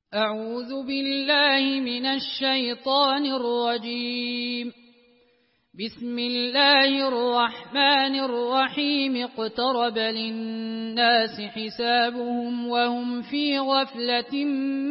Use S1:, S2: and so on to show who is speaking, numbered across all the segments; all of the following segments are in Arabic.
S1: أعوذ بالله من الشيطان الرجيم. بسم الله الرحمن الرحيم. اقترب للناس حسابهم وهم في غفلة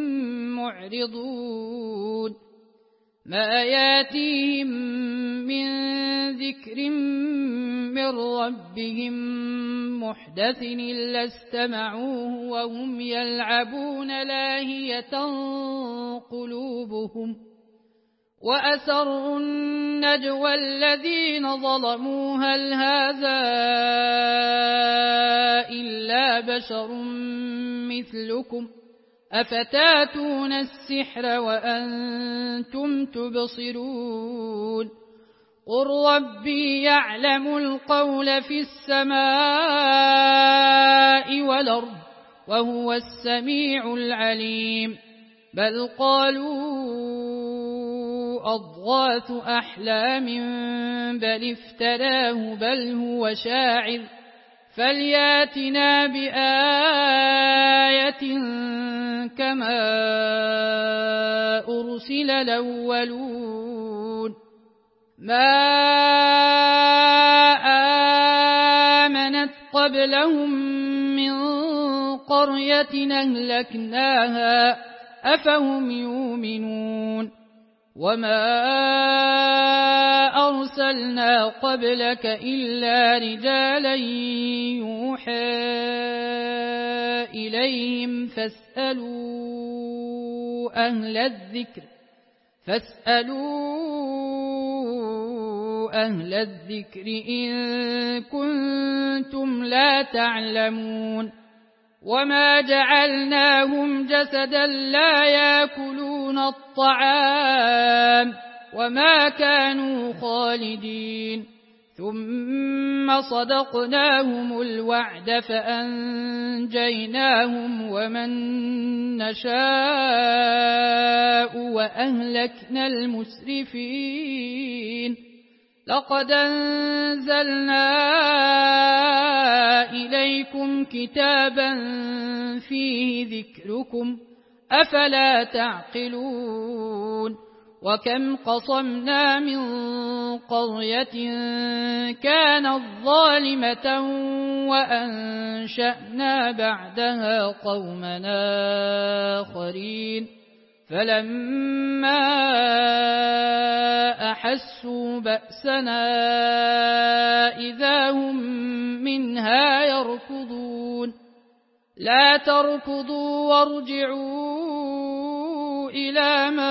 S1: معرضون. ما ياتيهم من ذكر من ربهم محدث إلا استمعوه وهم يلعبون لاهية قلوبهم وأسروا النجوى الذين ظلموا هل هذا إلا بشر مثلكم أفتاتون السحر وأنتم تبصرون. قل ربي يعلم القول في السماء والأرض وهو السميع العليم. بل قالوا أضغاث أحلام بل افتراه بل هو شاعر فلياتنا بآية كما أرسل الأولون. ما آمنت قبلهم من قرية أهلكناها أفهم يؤمنون. وما أرسلنا قبلك إلا رجالا يوحى إليهم فاسألوا أهل الذكر إن كنتم لا تعلمون. وما جعلناهم جسدا لا يأكلون الطعام وما كانوا خالدين. ثم صدقناهم الوعد فأنجيناهم ومن نشاء وأهلكنا المسرفين. لقد أنزلنا إليكم كتابا فيه ذكركم أفلا تعقلون. وكم قصمنا من قرية كانت ظالمة وأنشأنا بعدها قوما آخرين فلما أحسوا بأسنا إذا هم منها يركضون. لا تركضوا وارجعوا إلى ما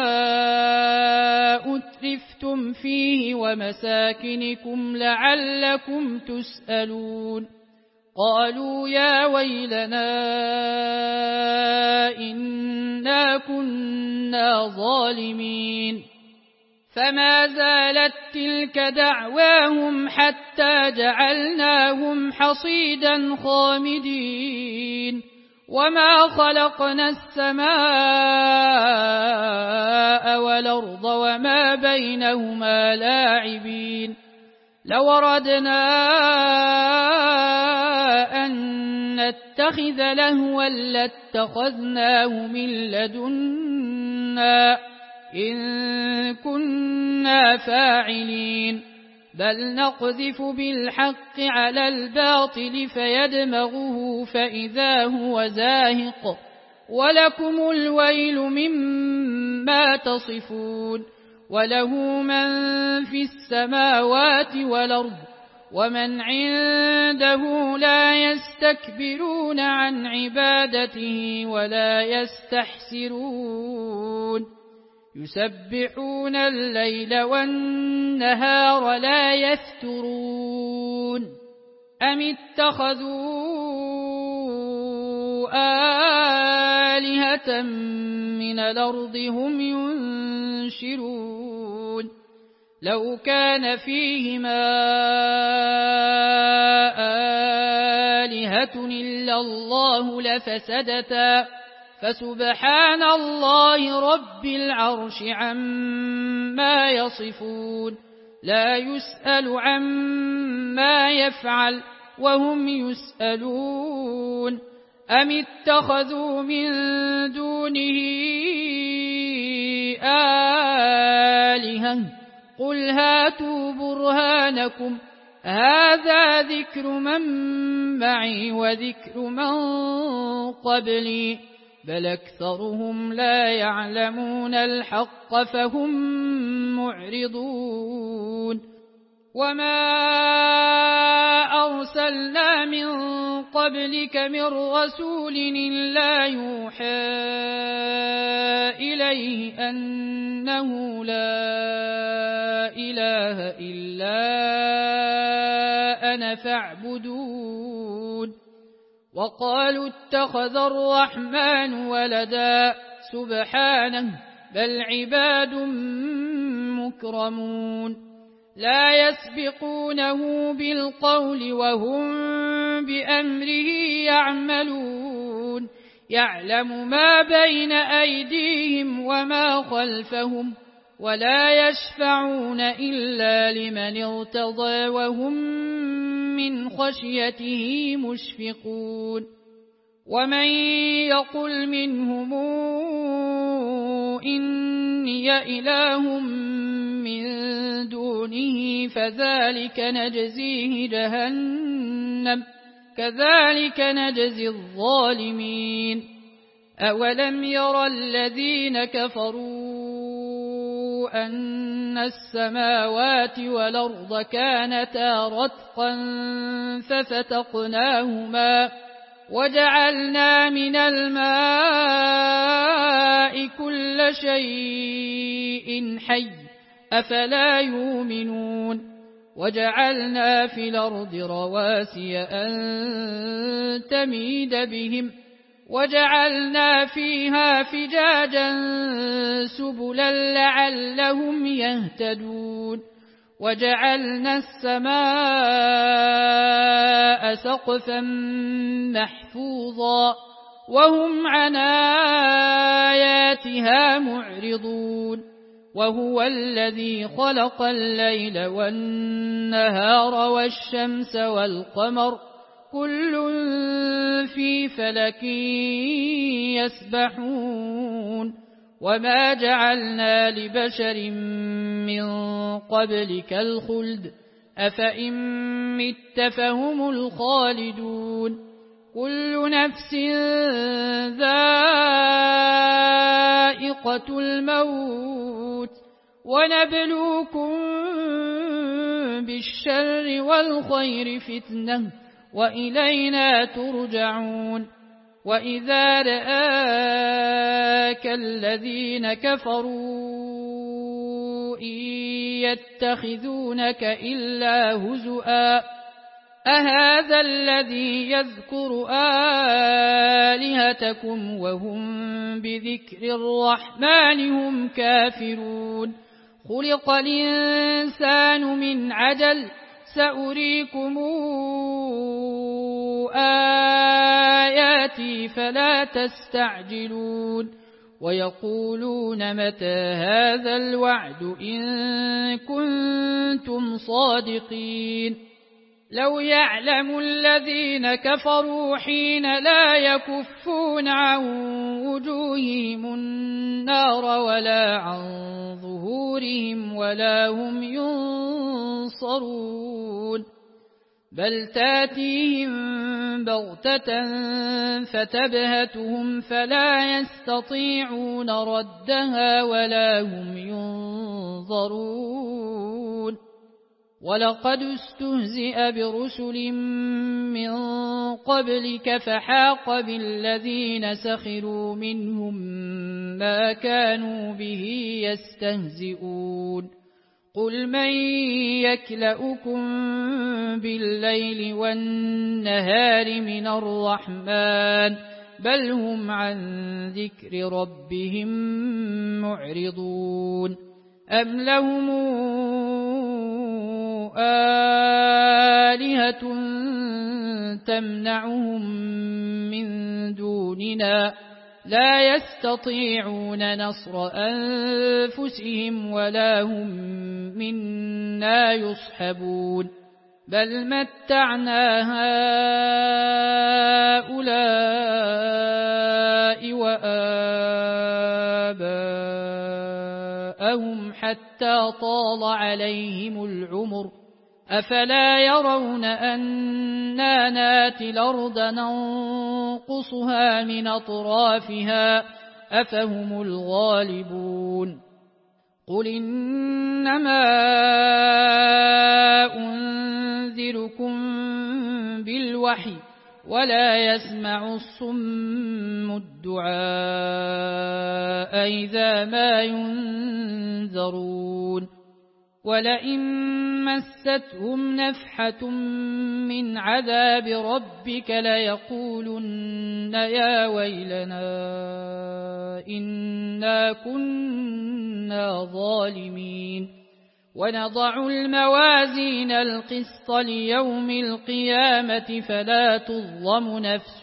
S1: أترفتم فيه ومساكنكم لعلكم تسألون. قالوا يا ويلنا إنا كنا ظالمين. فما زالت تلك دعواهم حتى جعلناهم حصيدا خامدين. وما خلقنا السماء والأرض وما بينهما لاعبين. لو أردنا أن نتخذ لهوا لاتخذناه من لدنا إن كنا فاعلين. بل نقذف بالحق على الباطل فيدمغه فإذا هو زاهق ولكم الويل مما تصفون. وله من في السماوات والأرض ومن عنده لا يستكبرون عن عبادته ولا يستحسرون. يسبحون الليل والنهار لا يفترون. أم اتخذوا آلهة من الأرض هم ينشرون. لو كان فيهما آلهة إلا الله لفسدتا فسبحان الله رب العرش عما يصفون. لا يسأل عما يفعل وهم يسألون. أم اتخذوا من دونه آلهة قل هاتوا برهانكم هذا ذكر من معي وذكر من قبلي بل أكثرهم لا يعلمون الحق فهم معرضون وما أرسلنا من قبلك من رسول إلا يوحى إليه أنه لا إله إلا أنا فاعبدون وقالوا اتخذ الرحمن ولدا سبحانه بل عباد مكرمون لا يسبقونه بالقول وهم بأمره يعملون يعلم ما بين أيديهم وما خلفهم ولا يشفعون إلا لمن ارتضى وهم من خشيته مشفقون ومن يقل منهم إني إله من دونه فذلك نجزيه جهنم كذلك نجزي الظالمين أولم ير الذين كفروا أن السماوات والأرض كانتا رتقا ففتقناهما وجعلنا من الماء كل شيء حي أفلا يؤمنون وجعلنا في الأرض رواسي أن تميد بهم وجعلنا فيها فجاجا سبلا لعلهم يهتدون وجعلنا السماء سقفا محفوظا وهم عن آياتها معرضون وهو الذي خلق الليل والنهار والشمس والقمر كل في فلك يسبحون وما جعلنا لبشر من قبلك الخلد أفإن مت فهم الخالدون كل نفس ذائقة الموت ونبلوكم بالشر والخير فتنة وإلينا ترجعون وإذا رآك الذين كفروا إن يتخذونك إلا هزؤا أهذا الذي يذكر آلهتكم وهم بذكر الرحمن هم كافرون خلق الإنسان من عجل سأريكم آياتي فلا تستعجلون ويقولون متى هذا الوعد إن كنتم صادقين لو يعلم الذين كفروا حين لا يكفون عن وجوههم النار ولا عن ظهورهم ولا هم ينصرون بل تاتيهم بغتة فتبهتهم فلا يستطيعون ردها ولا هم ينظرون ولقد استهزئ برسل من قبلك فحاق بالذين سخروا منهم ما كانوا به يستهزئون قل من يكلؤكم بالليل والنهار من الرحمن بل هم عن ذكر ربهم معرضون أم لهم آلهة تمنعهم من دوننا لا يستطيعون نصر أنفسهم ولا هم منا يصحبون بل متعنا هؤلاء وآباءهم آباءهم حتى طال عليهم العمر أفلا يرون أنا ناتي الأرض ننقصها من أطرافها أفهم الغالبون قل إنما أنذركم بالوحي ولا يسمع الصم الدعاء إذا ما ينذرون ولئن مستهم نفحة من عذاب ربك ليقولن يا ويلنا إنا كنا ظالمين ونضع الموازين القسط ليوم القيامة فلا تظلم نفس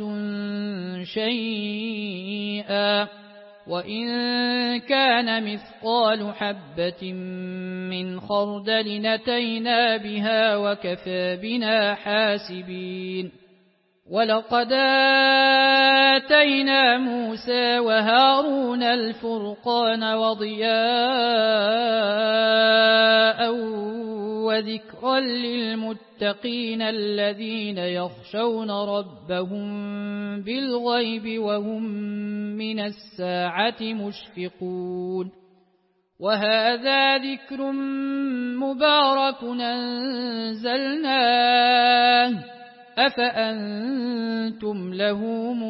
S1: شيئا وإن كان مثقال حبة من خردل أتينا بها وكفى بنا حاسبين ولقد آتينا موسى وهارون الفرقان وضياء وذكرا للمتقين الذين يخشون ربهم بالغيب وهم من الساعة مشفقون وهذا ذكر مبارك أنزلناه أفأنتم له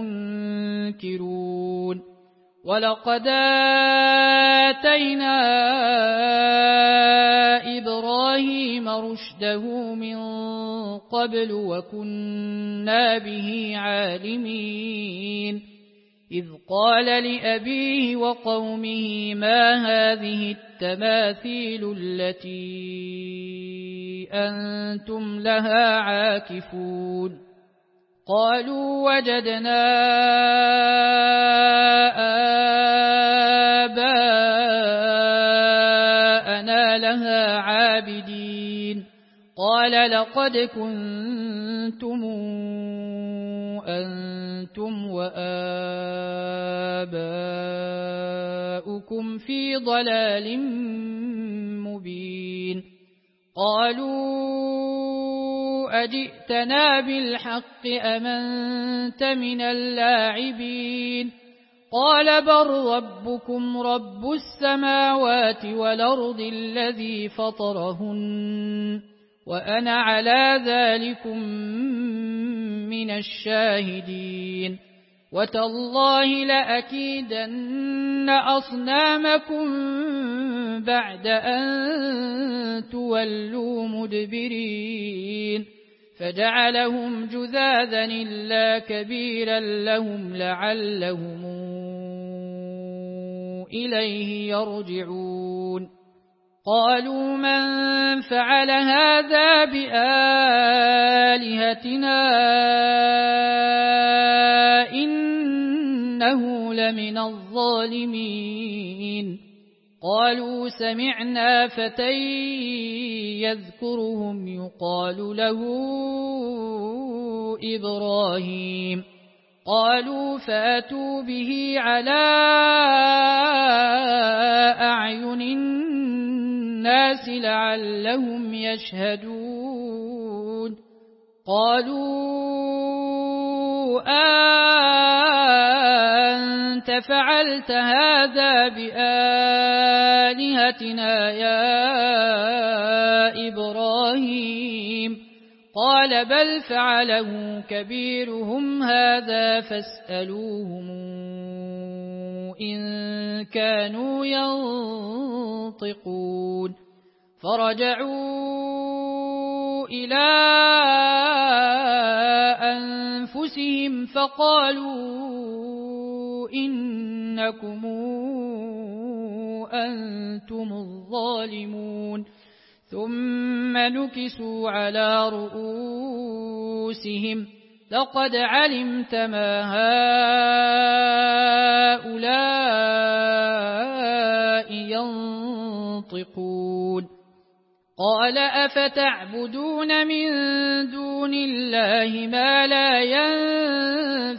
S1: منكرون ولقد آتينا إبراهيم رشده من قبل وكنا به عالمين إذ قال لأبيه وقومه ما هذه التماثيل التي أنتم لها عاكفون قالوا وجدنا آباءنا لها عابدين قال لقد كنتم أنتم وآباؤكم في ضلال مبين قالوا أجئتنا بالحق أم أنت من اللاعبين قال بل ربكم رب السماوات والأرض الذي فطرهن وأنا على ذلكم من الشاهدين وتالله لأكيدن أصنامكم بعد أن تولوا مدبرين فجعلهم جذاذا إلا كبيرا لهم لعلهم إليه يرجعون قالوا من فعل هذا بآلهتنا إنه لمن الظالمين قالوا سمعنا فتى يذكرهم يقال له إبراهيم قالوا فاتوا به على أعين الناس لعلهم يشهدون قالوا أنت فعلت هذا بآلهتنا يا إبراهيم قال بل فعله كبيرهم هذا فاسألوهم إن كانوا ينطقون فرجعوا إلى أنفسهم فقالوا إنكم أنتم الظالمون ثم نكسوا على رؤوسهم لقد علمت ما هؤلاء ينطقون قال أفتعبدون من دون الله ما لا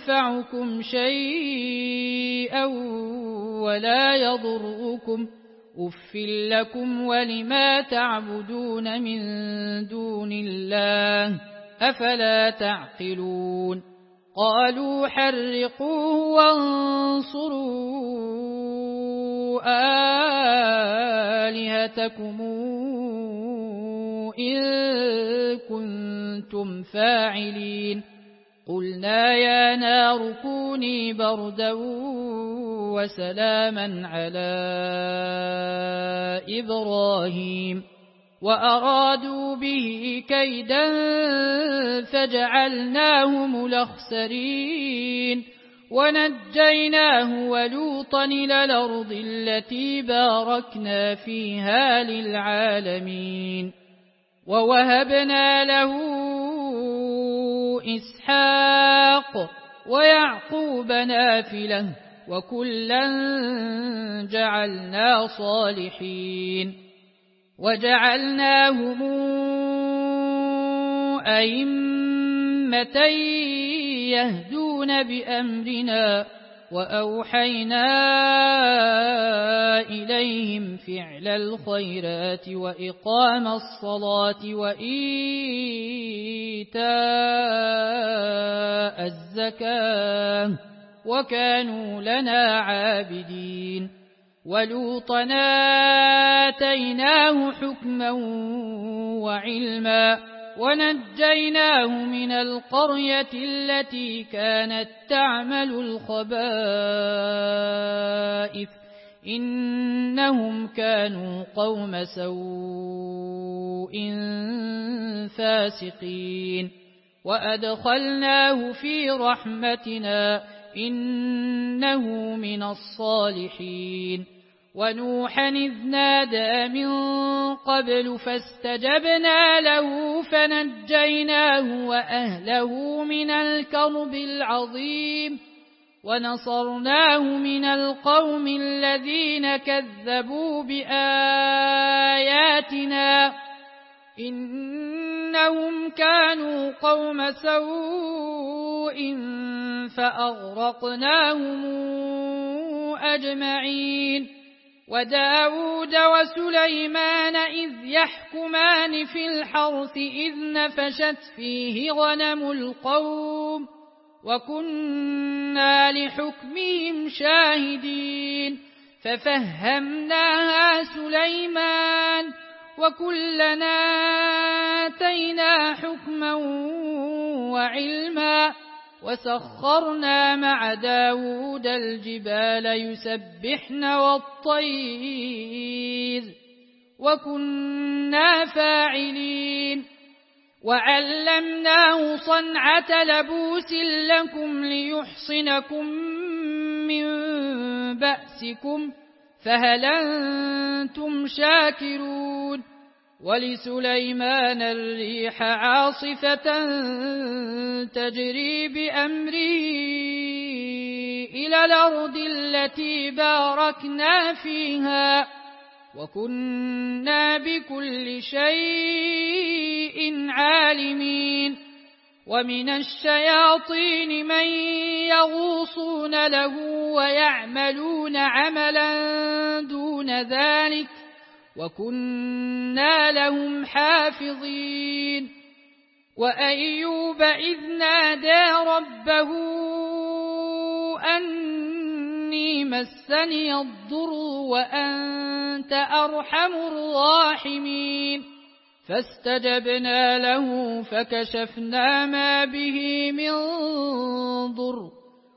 S1: ينفعكم شيئا ولا يضركم أف لكم ولما تعبدون من دون الله أفلا تعقلون قالوا حرقوه وانصروا آلهتكم إن كنتم فاعلين قلنا يا نار كوني بردا وسلاما على إبراهيم وأرادوا به كيدا فجعلناهم الأخسرين ونجيناه ولوطا إلى الأرض التي باركنا فيها للعالمين ووهبنا له إسحاق ويعقوب نافلة وكلا جعلنا صالحين وجعلناهم أئمة يهدون بأمرنا وأوحينا إليهم فعل الخيرات وإقام الصلاة وإيتاء الزكاة وكانوا لنا عابدين ولوطا آتيناه حكما وعلما ونجيناه من القرية التي كانت تعمل الخبائث إنهم كانوا قوم سوء فاسقين وأدخلناه في رحمتنا إنه من الصالحين ونوحا إذ نادى من قبل فاستجبنا له فنجيناه وأهله من الكرب العظيم ونصرناه من القوم الذين كذبوا بآياتنا إنهم كانوا قوم سوء فأغرقناهم أجمعين وداود وسليمان إذ يحكمان في الحرث إذ نفشت فيه غنم القوم وكنا لحكمهم شاهدين ففهمناها سليمان وكلنا آتينا حكما وعلما وسخرنا مع داود الجبال يسبحن والطير وكنا فاعلين وعلمناه صنعة لبوس لكم ليحصنكم من بأسكم فهل أنتم شاكرون ولسليمان الريح عاصفة تجري بأمره إلى الأرض التي باركنا فيها وكنا بكل شيء عالمين ومن الشياطين من يغوصون له ويعملون عملا دون ذلك وكنا لهم حافظين وأيوب إذ نادى ربه أني مسني الضر وأنت أرحم الراحمين فاستجبنا له فكشفنا ما به من ضر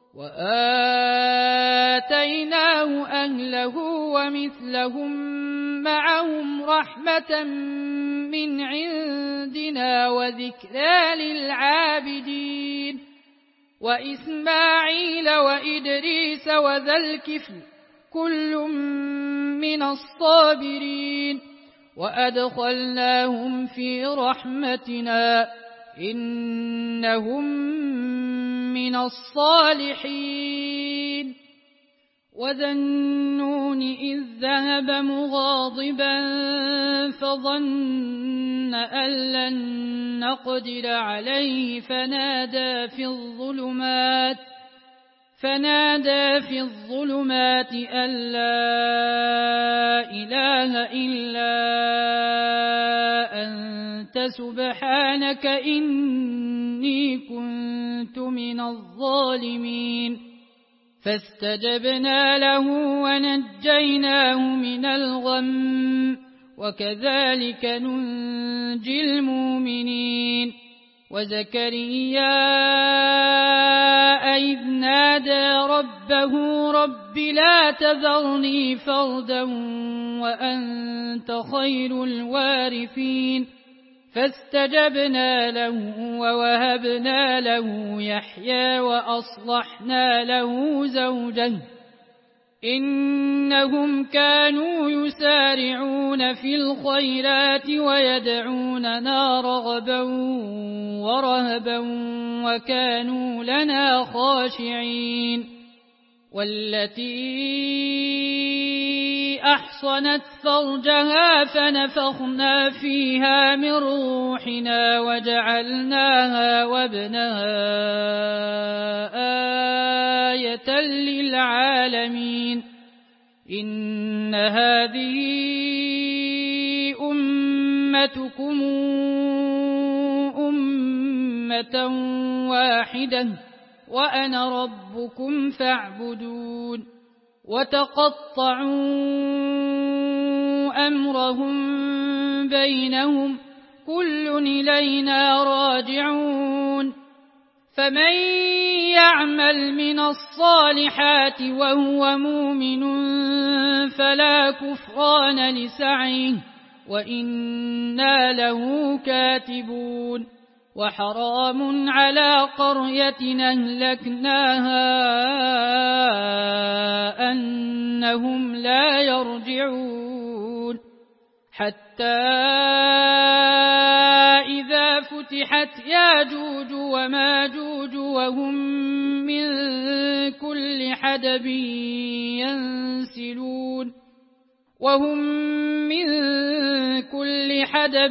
S1: وآتيناه أهله ومثلهم معهم رحمة من عندنا وذكرى للعابدين وإسماعيل وإدريس وذا الكفل كل من الصابرين وأدخلناهم في رحمتنا إنهم من الصالحين وذا النون إذ ذهب مغاضبا فظن أن لن نقدر عليه فنادى في الظلمات أن لا إله إلا أنت سبحانك إني كنت من الظالمين فاستجبنا له ونجيناه من الغم وكذلك ننجي المؤمنين وزكريا إذ نادى ربه رب لا تذرني فردا وأنت خير الوارثين فاستجبنا له ووهبنا له يحيى وأصلحنا له زوجه إنهم كانوا يسارعون في الخيرات ويدعوننا رغبا ورهبا وكانوا لنا خاشعين والتي أحصنت فرجها فنفخنا فيها من روحنا وجعلناها وابنها آية للعالمين إن هذه أمتكم أمة واحدة وأنا ربكم فاعبدون وتقطعوا أمرهم بينهم كل إلينا راجعون فمن يعمل من الصالحات وهو مؤمن فلا كفران لسعيه وإنا له كاتبون وحرام على قرية أهلكناها أنهم لا يرجعون حتى إذا فتحت ياجوج وماجوج وهم من كل حدب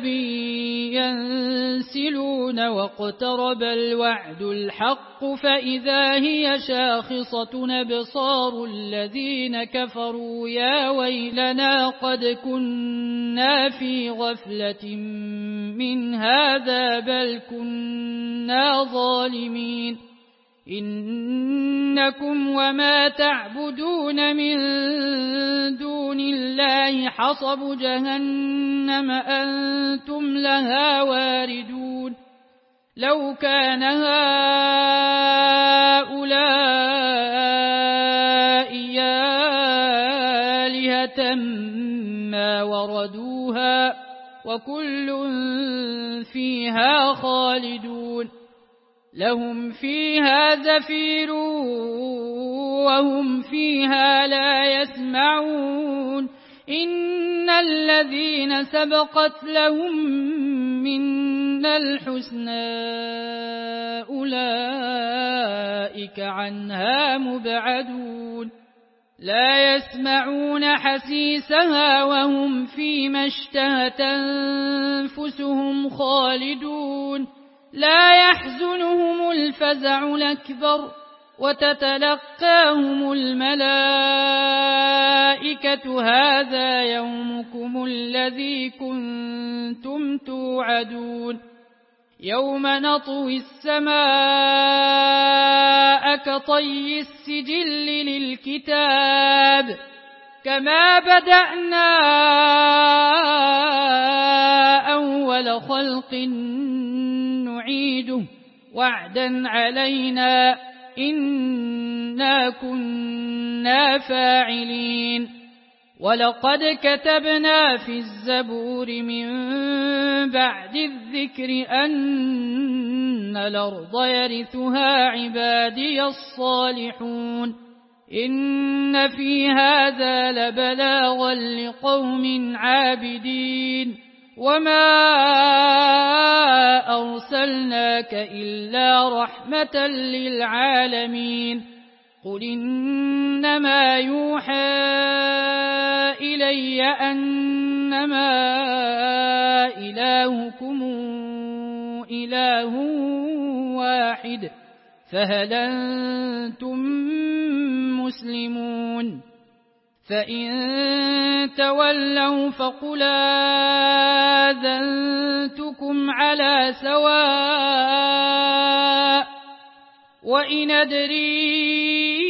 S1: ينسلون واقترب الوعد الحق فإذا هي شاخصة أبصار الذين كفروا يا ويلنا قد كنا في غفلة من هذا بل كنا ظالمين إنكم وما تعبدون من دون الله حصب جهنم أنتم لها واردون لو كان هؤلاء آلهة ما وردوها وكل فيها خالدون لهم فيها زفير وهم فيها لا يسمعون إن الذين سبقت لهم منا الحسنى أولئك عنها مبعدون لا يسمعون حسيسها وهم فيما اشتهت أنفسهم خالدون لا يحزنهم الفزع الأكبر وتتلقاهم الملائكة هذا يومكم الذي كنتم توعدون يوم نطوي السماء كطي السجل للكتاب كما بدأنا أول خلق نعيده وعدا علينا إنا كنا فاعلين ولقد كتبنا في الزبور من بعد الذكر أن الأرض يرثها عبادي الصالحون إن في هذا لبلاغا لقوم عابدين وما أرسلناك إلا رحمة للعالمين قل إنما يوحى إلي أنما إلهكم إله واحد فهل أنتم مسلمون؟ فإن تولوا فقل آذنتكم على سواء وإن أدري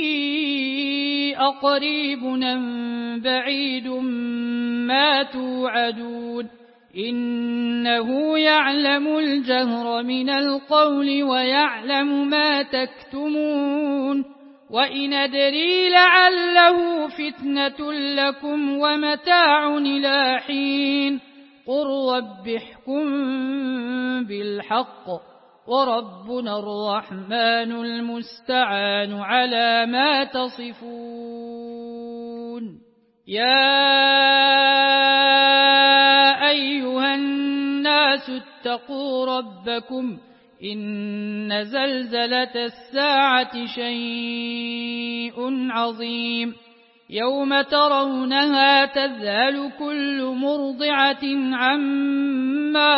S1: أقريب أم بعيد ما توعدون إنه يعلم الجهر من القول ويعلم ما تكتمون وإن أدري لعله فتنة لكم ومتاع إلى حين قل رب احكم بالحق وربنا الرحمن المستعان على ما تصفون. يا أيها الناس اتقوا ربكم إن زلزلة الساعة شيء عظيم يوم ترونها تذهل كل مرضعة عما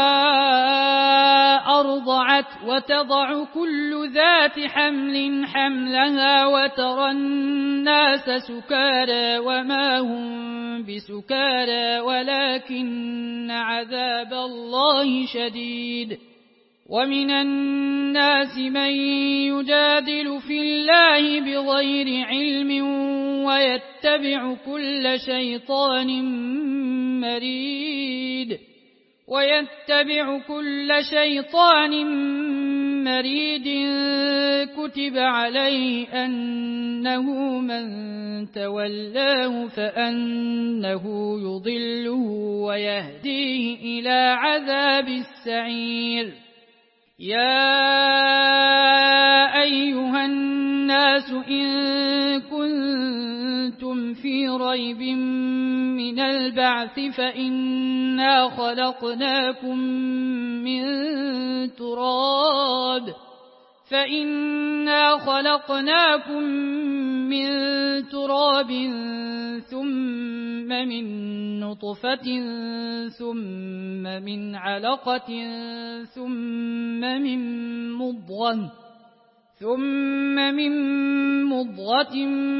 S1: أرضعت وتضع كل ذات حمل حملها وترى الناس سكارى وما هم بسكارى ولكن عذاب الله شديد. ومن الناس من يجادل في الله بغير علم ويتبع كل شيطان مريد كتب عليه أنه من تولاه فأنه يضله ويهديه إلى عذاب السعير. يا أيها الناس إن كنتم في ريب من البعث فإنا خلقناكم من تراب ثم من نطفة ثم من علقة ثم من مضغة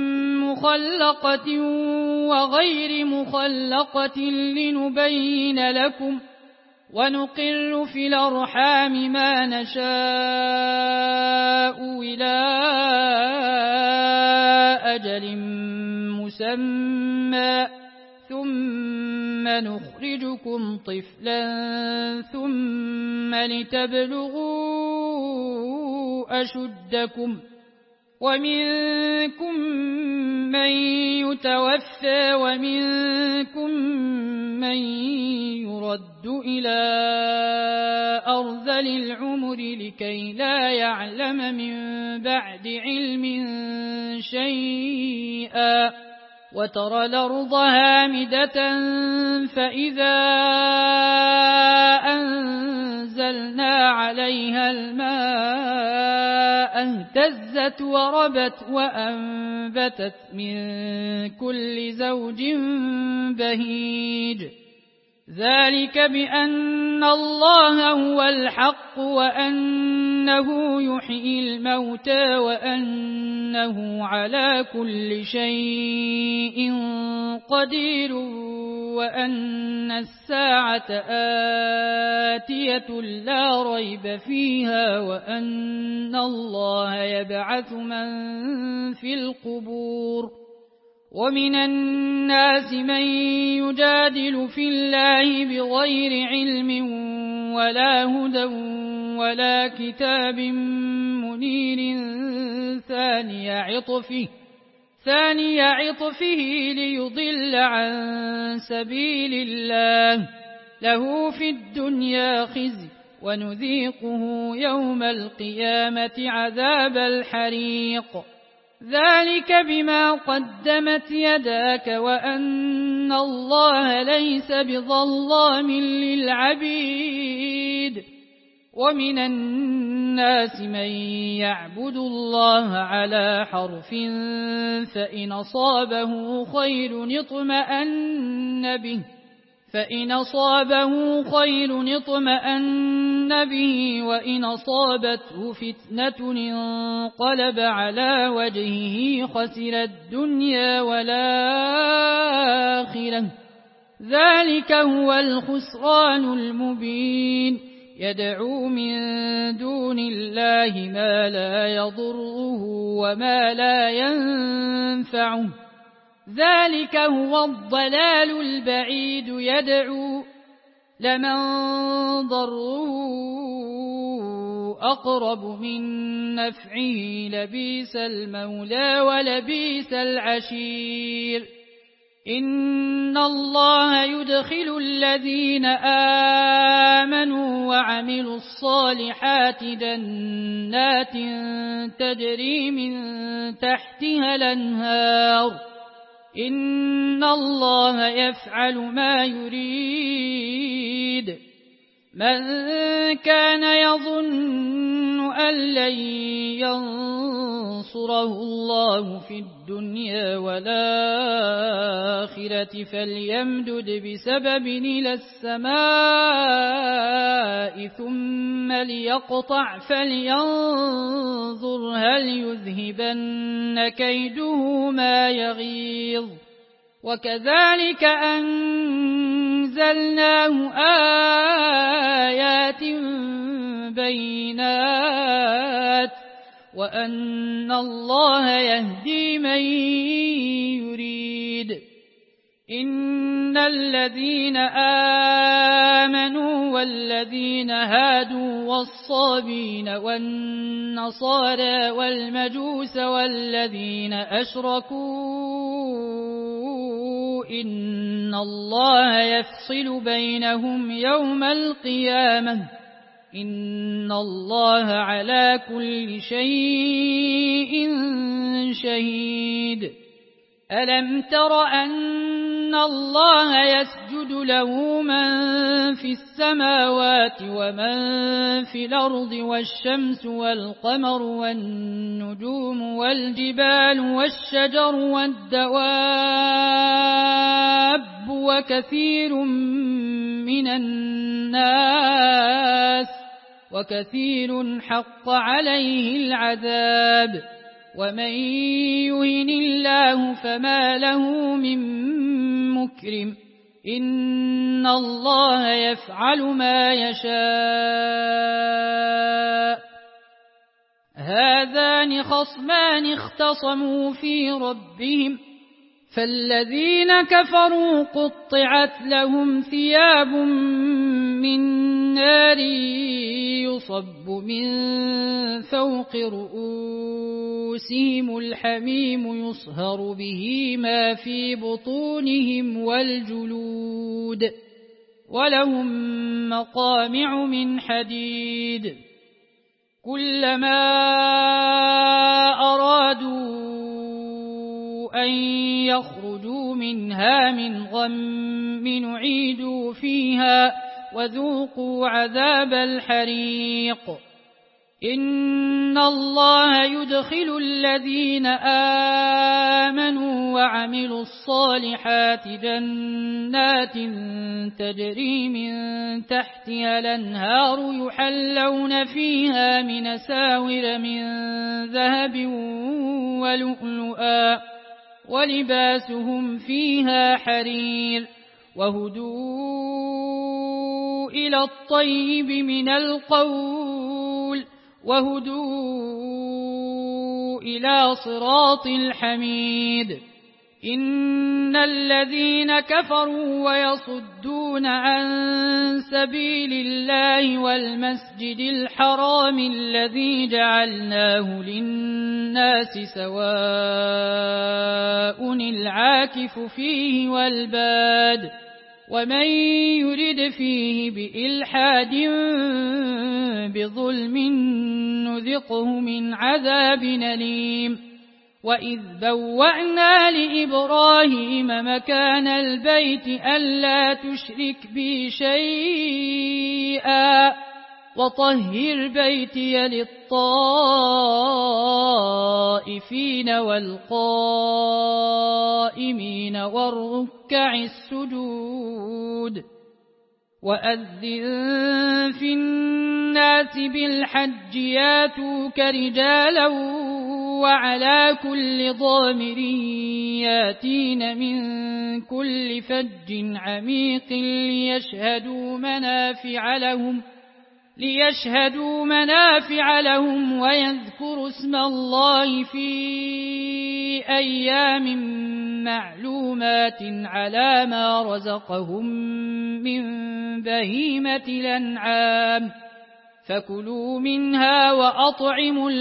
S1: مخلقة وغير مخلقة لنبين لكم ونقر في الأرحام ما نشاء إلى أجل مسمى ثم نخرجكم طفلا ثم لتبلغوا أشدكم ومنكم من يتوفى ومنكم من يرد إلى أرذل العمر لكي لا يعلم من بعد علم شيئا وترى الأرض هامدة فإذا أنزلنا عليها الماء اهتزت وربت وأنبتت من كل زوج بهيج ذلك بأن الله هو الحق وأنه يحيي الموتى وأنه على كل شيء قدير وأن الساعة آتية لا ريب فيها وأن الله يبعث من في القبور. ومن الناس من يجادل في الله بغير علم ولا هدى ولا كتاب منير ثاني عطفه ليضل عن سبيل الله له في الدنيا خزي ونذيقه يوم القيامة عذاب الحريق ذلك بما قدمت يداك وأن الله ليس بظلام للعبيد. ومن الناس من يعبد الله على حرف فإن أصابه خير اطمأن به فإن أصابه خير اطمأن به وإن أصابته فتنة انقلب على وجهه خسر الدنيا والآخرة ذلك هو الخسران المبين يدعو من دون الله ما لا يضره وما لا ينفعه ذلك هو الضلال البعيد يدعو لمن ضره أقرب من نفعه لبئس المولى ولبئس العشير إن الله يدخل الذين آمنوا وعملوا الصالحات جنات تجري من تحتها الأنهار إن الله يفعل ما يريد من كان يظن أن لن ينصره الله في الدنيا والآخرة فليمدد بسبب إلى السماء ثم ليقطع فلينظر هل يذهبن كيده ما يغيظ وكذلك أنزلناه آيات بينات وأن الله يهدي من يريد إن الذين آمنوا والذين هادوا والصابين والنصارى والمجوس والذين أشركوا إن الله يفصل بينهم يوم القيامة إن الله على كل شيء شهيد ألم تر أن الله يسجد له من في السماوات ومن في الأرض والشمس والقمر والنجوم والجبال والشجر والدواب وكثير حق عليه العذاب ومن يهن الله فما له من مكرم إن الله يفعل ما يشاء هذان خصمان اختصموا في ربهم فالذين كفروا قطعت لهم ثياب من نار يصب من فوق رؤوسهم الحميم يصهر به ما في بطونهم والجلود ولهم مقامع من حديد كلما أرادوا أن يخرجوا منها من غم نعيدوا فيها وذوقوا عذاب الحريق إن الله يدخل الذين آمنوا وعملوا الصالحات جنات تجري من تحتها الأنهار يحلون فيها من أساور من ذهب ولؤلؤا ولباسهم فيها حرير وهدوا إلى الطيب من القول وهدوا إلى صراط الحميد إن الذين كفروا ويصدون عن سبيل الله والمسجد الحرام الذي جعلناه للناس سواء العاكف فيه والباد ومن يرد فيه بإلحاد بظلم نذقه من عذاب أليم وإذ بوأنا لإبراهيم مكان البيت ألا تشرك بي شيئا وطهر بيتي للطائفين والقائمين والركع السجود وأذن في الناس بالحج ياتوك رجالا وعلى كل ضامر ياتين من كل فج عميق ليشهدوا منافع لهم ويذكروا اسم الله في أيام معلومات على ما رزقهم من بهيمة الأنعام فكلوا منها وأطعموا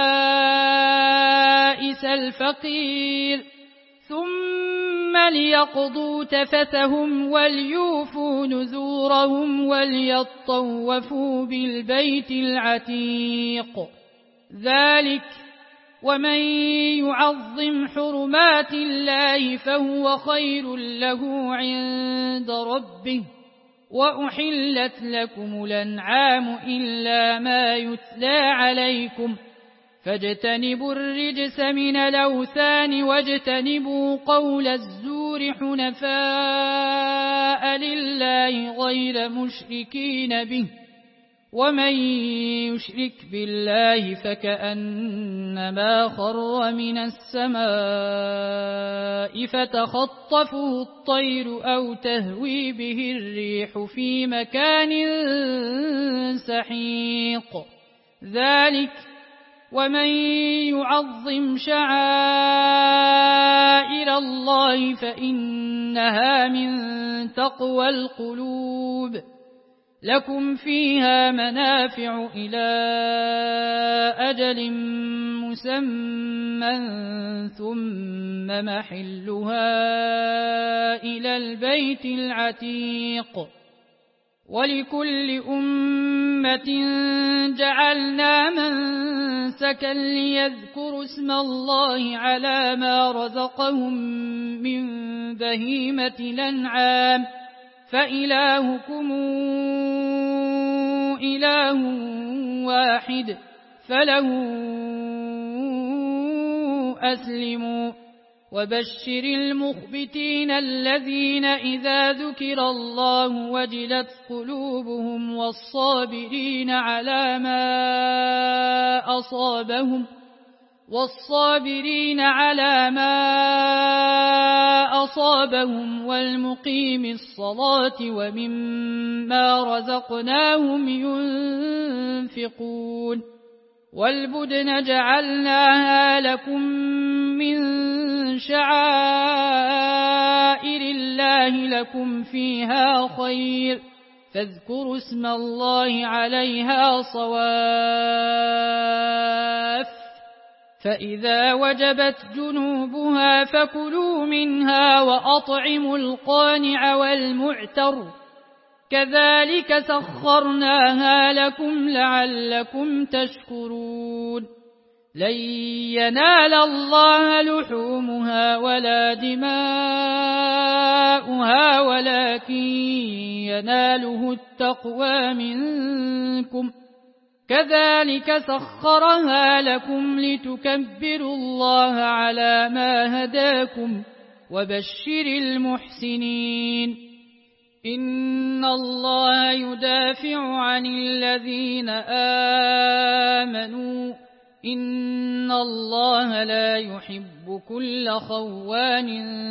S1: البائس الفقير ثم ليقضوا تفثهم وليوفوا نذورهم وليطوفوا بالبيت العتيق ذلك ومن يعظم حرمات الله فهو خير له عند ربه وأحلت لكم الأنعام إلا ما يتلى عليكم فاجتنبوا الرجس من الأوثان واجتنبوا قول الزور حنفاء لله غير مشركين به ومن يشرك بالله فكأنما خر من السماء فتخطفه الطير أو تهوي به الريح في مكان سحيق ذلك ومن يعظم شعائر الله فإنها من تقوى القلوب لكم فيها منافع إلى أجل مسمى ثم محلها إلى البيت العتيق ولكل أمة جعلنا منسكا ليذكروا اسم الله على ما رزقهم من بهيمة الأنعام فإلهكم إله واحد فله أسلموا وبشر المخبتين الذين إذا ذكر الله وجلت قلوبهم والصابرين على ما أصابهم والمقيم الصلاة ومما رزقناهم ينفقون والبدن جعلناها لكم من شعائر الله لكم فيها خير فاذكروا اسم الله عليها صواف فإذا وجبت جنوبها فكلوا منها وأطعموا القانع والمعتر كذلك سخرناها لكم لعلكم تشكرون لن ينال الله لحومها ولا دماؤها ولكن يناله التقوى منكم كذلك سخرها لكم لتكبروا الله على ما هداكم وبشر المحسنين إن الله يدافع عن الذين آمنوا إن الله لا يحب كل خوان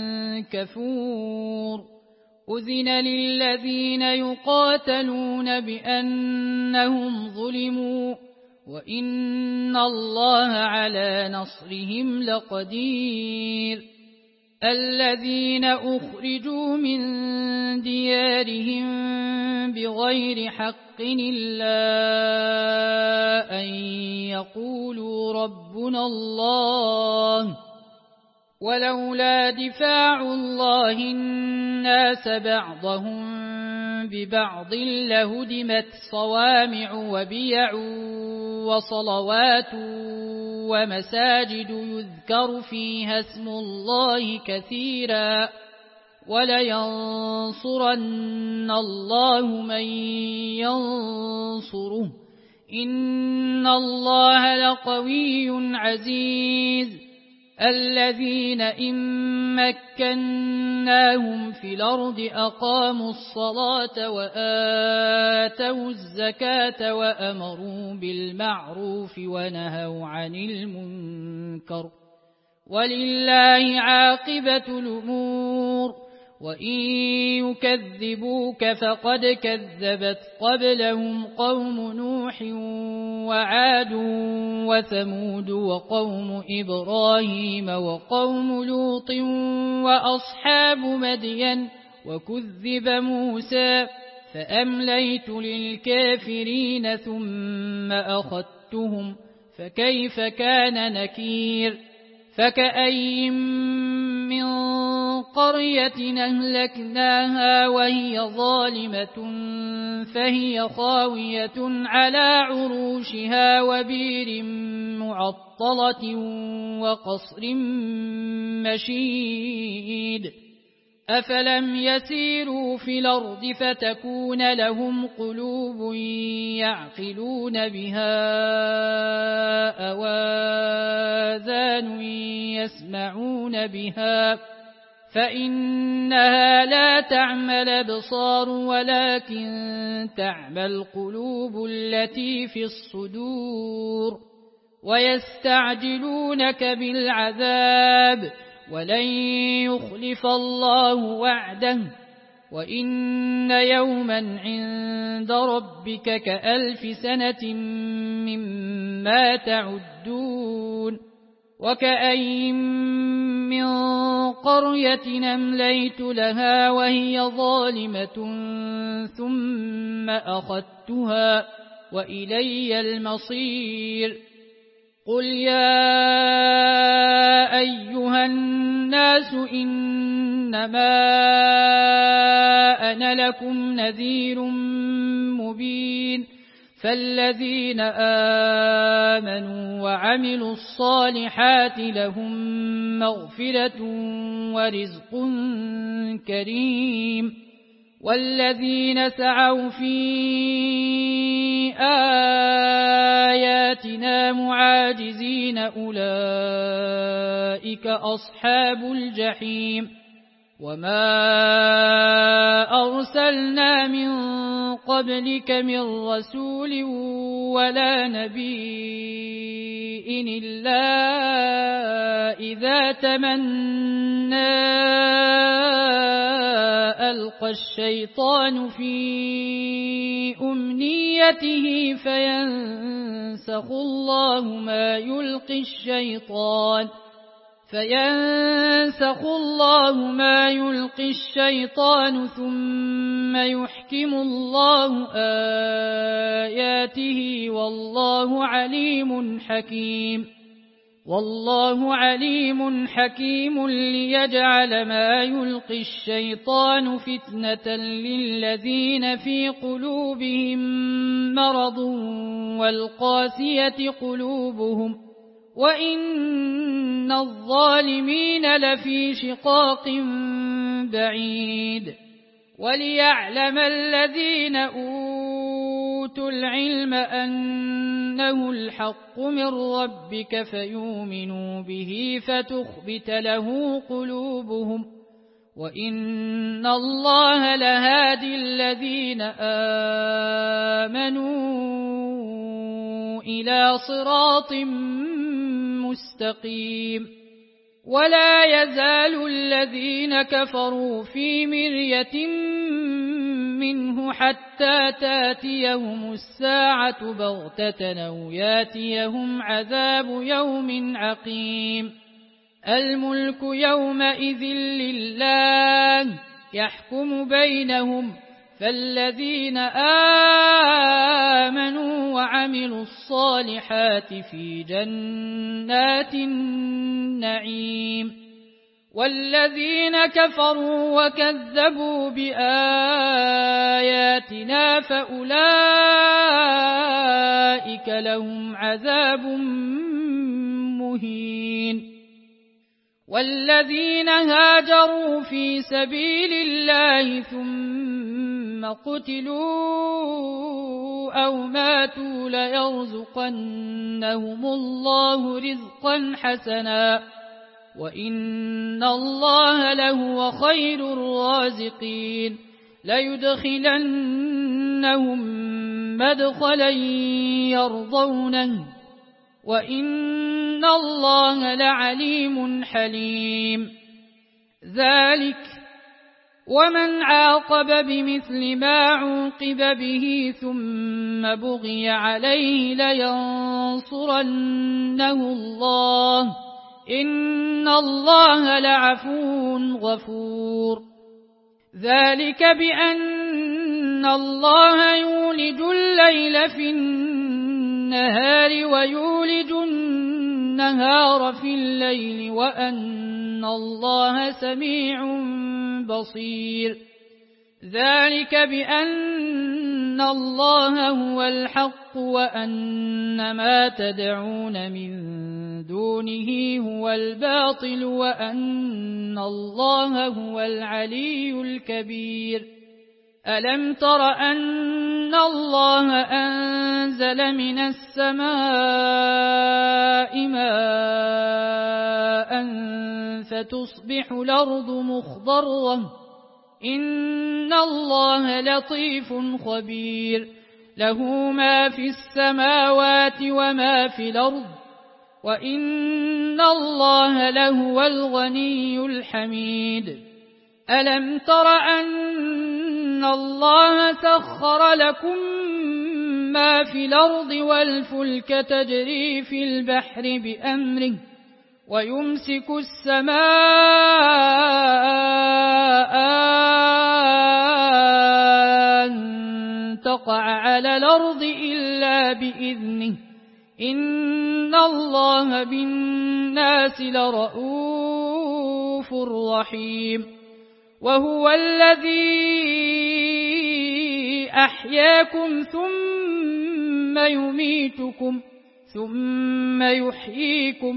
S1: كفور أذن للذين يقاتلون بأنهم ظلموا وإن الله على نصرهم لقدير الذين أخرجوا من ديارهم بغير حق إلا أن يقولوا ربنا الله ولولا دفاع الله الناس بعضهم ببعض لهدمت صوامع وبيع وصلوات ومساجد يذكر فيها اسم الله كثيرا ولينصرن الله من ينصره إن الله لقوي عزيز الذين إن مكناهم في الأرض أقاموا الصلاة وآتوا الزكاة وأمروا بالمعروف ونهوا عن المنكر ولله عاقبة الأمور وإن يكذبوك فقد كذبت قبلهم قوم نوح وعاد وثمود وقوم إبراهيم وقوم لوط وأصحاب مدين وكذب موسى فأمليت للكافرين ثم أخذتهم فكيف كان نكير فكأي من قرية أهلكناها وهي ظالمة فهي خاوية على عروشها وبير معطلة وقصر مشيد أفلم يسيروا في الأرض فتكون لهم قلوب يعقلون بها أو آذان يسمعون بها فإنها لا تعمى الأبصار ولكن تعمى القلوب التي في الصدور ويستعجلونك بالعذاب ولن يخلف الله وعده وإن يوما عند ربك كألف سنة مما تعدون وكأي من قرية أمليت لها وهي ظالمة ثم أخذتها وإلي المصير قل يا أيها الناس إنما أنا لكم نذير مبين فالذين آمنوا وعملوا الصالحات لهم مغفرة ورزق كريم والذين سعوا في آياتنا معاجزين أولئك أصحاب الجحيم وما أرسلنا من قبلك من رسول ولا نبي إلا إذا تمنى ألقى الشيطان في أمنيته فينسخ الله ما يلقي الشيطان ثم يحكم الله آياته والله عليم حكيم ليجعل ما يلقي الشيطان فتنة للذين في قلوبهم مرض والقاسية قلوبهم وإن الظالمين لفي شقاق بعيد وليعلم الذين أوتوا العلم أنه الحق من ربك فيؤمنوا به فتخبت له قلوبهم وإن الله لهادي الذين آمنوا إلى صراط مستقيم ولا يزال الذين كفروا في مرية منه حتى تاتيهم الساعة بغتة أو ياتيهم عذاب يوم عقيم الملك يومئذ لله يحكم بينهم فالذين آمنوا وعملوا الصالحات في جنات النعيم والذين كفروا وكذبوا بآياتنا فأولئك لهم عذاب مهين والذين هاجروا في سبيل الله ثم قتلوا أو ماتوا ليرزقنهم الله رزقا حسنا وإن الله لهو خير الرازقين ليدخلنهم مدخلا يرضونه وإن الله لعليم حليم ذلك ومن عاقب بمثل ما عوقب به ثم بغي عليه لينصرنه الله إن الله لعفو غفور ذلك بأن الله يولج الليل في النهار ويولج النهار في الليل وأن الله سميع بصير ذلك بأن الله هو الحق وأن ما تدعون من دونه هو الباطل وأن الله هو العلي الكبير ألم تر أن الله أنزل من السماء ماء فتصبح الأرض مخضرة إن الله لطيف خبير له ما في السماوات وما في الأرض وإن الله لهو الغني الحميد ألم تر أن الله سخر لكم ما في الأرض والفلك تجري في البحر بأمره ويمسك السماء أن تقع على الأرض إلا بإذنه إن الله بالناس لرؤوف رحيم وهو الذي أحياكم ثم يميتكم ثم يحييكم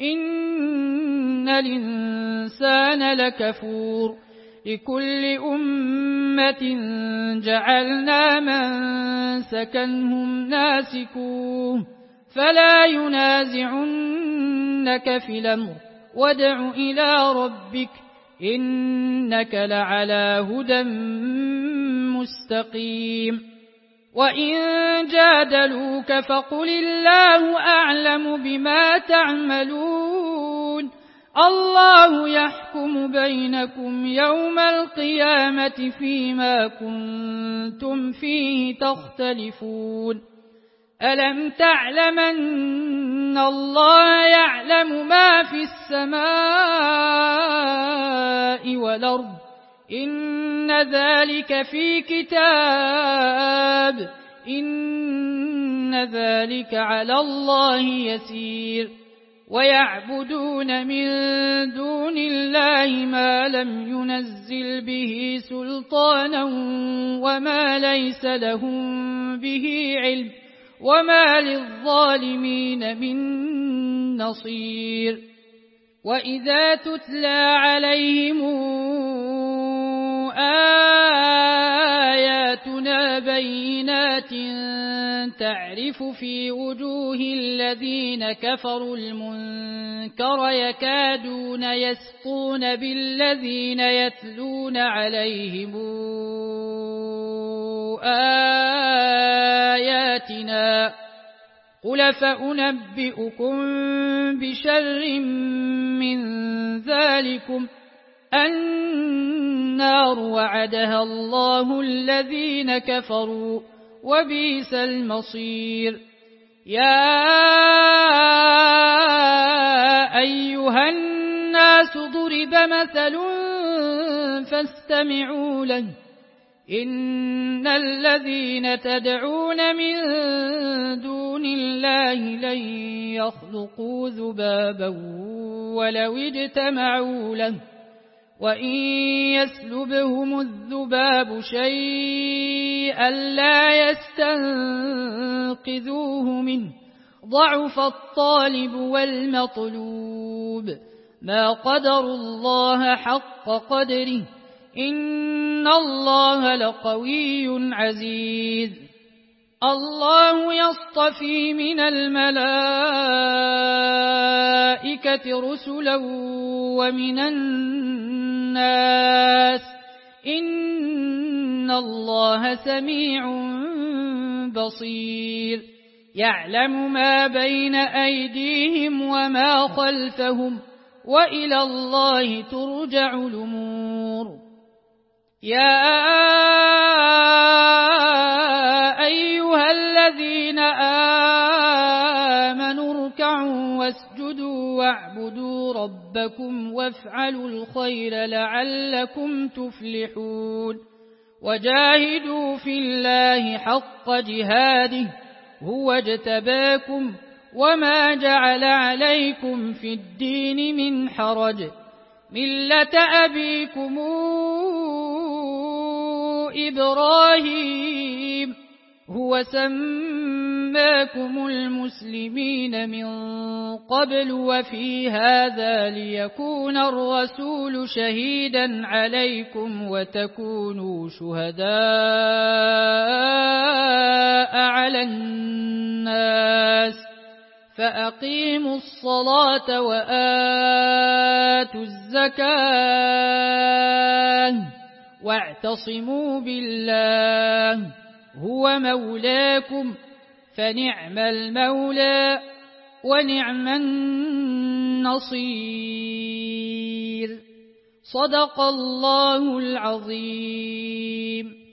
S1: إن الإنسان لكفور لكل أمة جعلنا من سكنهم ناسكوه فلا ينازعنك في الأمر وادع إلى ربك إنك لعلى هدى مستقيم وإن جادلوك فقل الله أعلم بما تعملون الله يحكم بينكم يوم القيامة فيما كنتم فيه تختلفون ألم تعلم أن الله يعلم ما في السماء والأرض إن ذلك في كتاب إن ذلك على الله يسير ويعبدون من دون الله ما لم ينزل به سلطانا وما ليس لهم به علم وما للظالمين من نصير وإذا تتلى عليهم آياتنا بينات تعرف في وجوه الذين كفروا المنكر يكادون يسطون بالذين يتلون عليهم آياتنا قل فأنبئكم بشر من ذلكم النار وعدها الله الذين كفروا وبئس المصير يا أيها الناس ضرب مثل فاستمعوا له إن الذين تدعون من دون الله لن يخلقوا ذبابا ولو اجتمعوا له وإن يسلبهم الذباب شيئا لا يستنقذوه منه ضعف الطالب والمطلوب ما قدروا الله حق قدره إن الله لقوي عزيز الله يصطفي من الملائكة رسلا ومن الناس إن الله سميع بصير يعلم ما بين أيديهم وما خلفهم وإلى الله ترجع الأمور يا أيها الذين آمنوا اركعوا واسجدوا واعبدوا ربكم وافعلوا الخير لعلكم تفلحون وجاهدوا في الله حق جهاده هو اجتباكم وما جعل عليكم في الدين من حرج ملة أبيكم إبراهيم هو سماكم المسلمين من قبل وفي هذا ليكون الرسول شهيدا عليكم وتكونوا شهداء على الناس فأقيموا الصلاة وآتوا الزكاة واعتصموا بالله هو مولاكم فنعم المولى ونعم النصير صدق الله العظيم.